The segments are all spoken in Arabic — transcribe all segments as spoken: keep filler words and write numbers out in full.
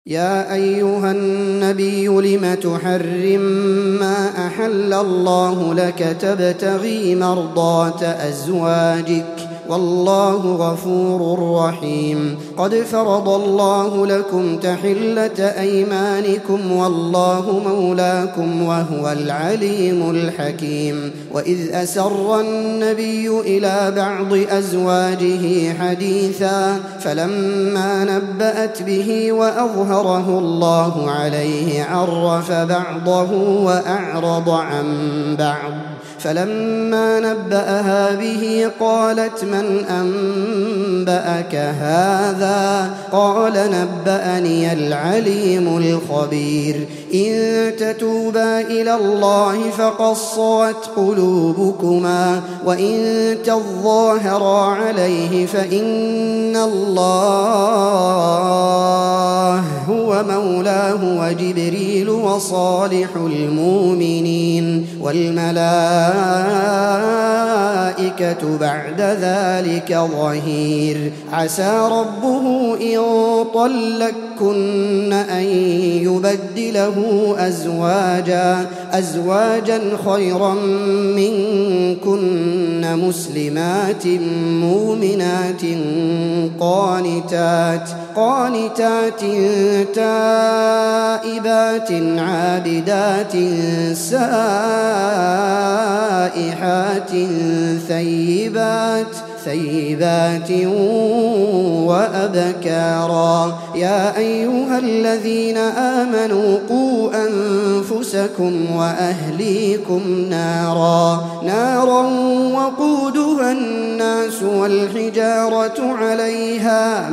يا أيها النبي لم تحرم ما أحل الله لك تبتغي مرضات أزواجك والله غفور رحيم قد فرض الله لكم تحلة أيمانكم والله مولاكم وهو العليم الحكيم وإذ أسر النبي إلى بعض أزواجه حديثا فلما نبأت به وأظهره الله عليه عرف بعضه وأعرض عن بعض فلما نبأها به قالت من أنبأك هذا قال نبأني العليم الخبير إن تتوبا إلى الله فقد صغت قلوبكما وإن تظاهرا عليه فإن الله هو مولاه وجبريل وصالح المؤمنين والملائكة بعد ذلك ظهير عسى ربه إن طلقكن أن يبدله أزواجا أزواجا خيرا منكن مسلمات مؤمنات قانتات قانتات تائبات عابدات سائحات ثيبات ثيبات وأبكارا يا أيها الذين آمنوا قوا أنفسكم وأهليكم نارا نارا وقودها الناس والحجارة عليها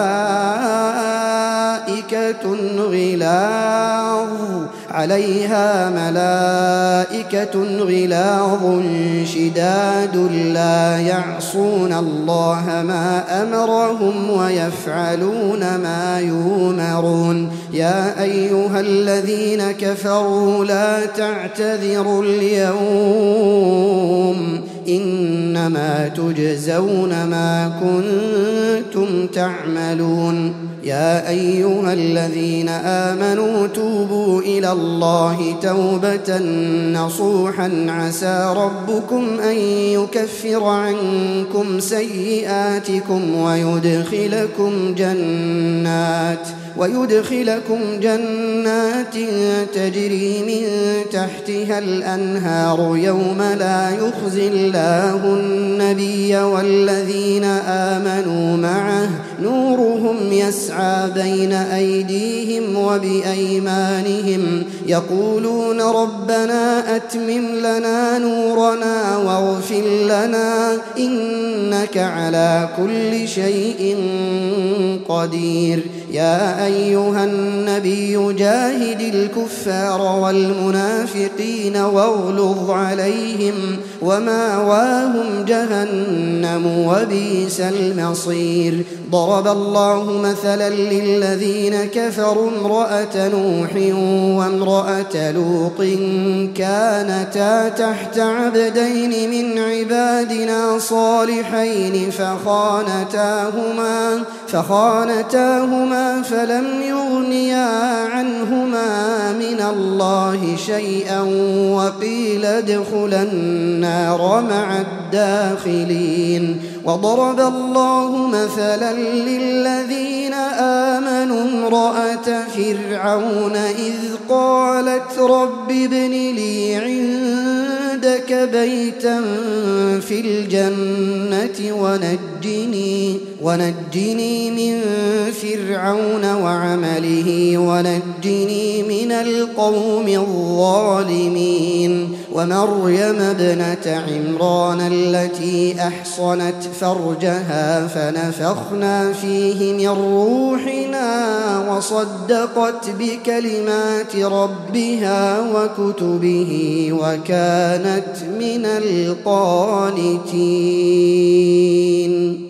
ملائكة غلاظ عليها ملائكة غلاظ شداد لا يعصون الله ما أمرهم ويفعلون ما يؤمرون يا أيها الذين كفروا لا تعتذروا اليوم إنما تجزون ما كنتم تعملون يا أيها الذين آمنوا توبوا إلى الله توبة نصوحا عسى ربكم أن يكفر عنكم سيئاتكم ويدخلكم جنات ويدخلكم جنات تجري من تحتها الأنهار يوم لا يخزي الله النبي والذين آمنوا معه نورهم يسعى بين أيديهم وبأيمانهم يقولون ربنا أتمم لنا نورنا واغفر لنا إنك على كل شيء قدير يا أيها النبي جاهد الكفار والمنافقين واغلظ عليهم ومأواهم جهنم وبئس المصير ضرب الله مثلا للذين كفروا امرأة نوح وامرأة لوط كانتا تحت عبدين من عبادنا صالحين فخانتاهما فخانتاهما فلم يغنيا عنهما من الله شيئا وقيل ادخلا النار مع الداخلين وضرب الله مثلا للذين آمنوا امرأة فرعون إذ قالت رب ابن لي عندك بيتا في الجنة ونجني ونجني من فرعون وعمله ونجني من القوم الظالمين ومريم ابنة عمران التي أحصنت فرجها فنفخنا فيه من روحنا وصدقت بكلمات ربها وكتبه وكانت من القانتين.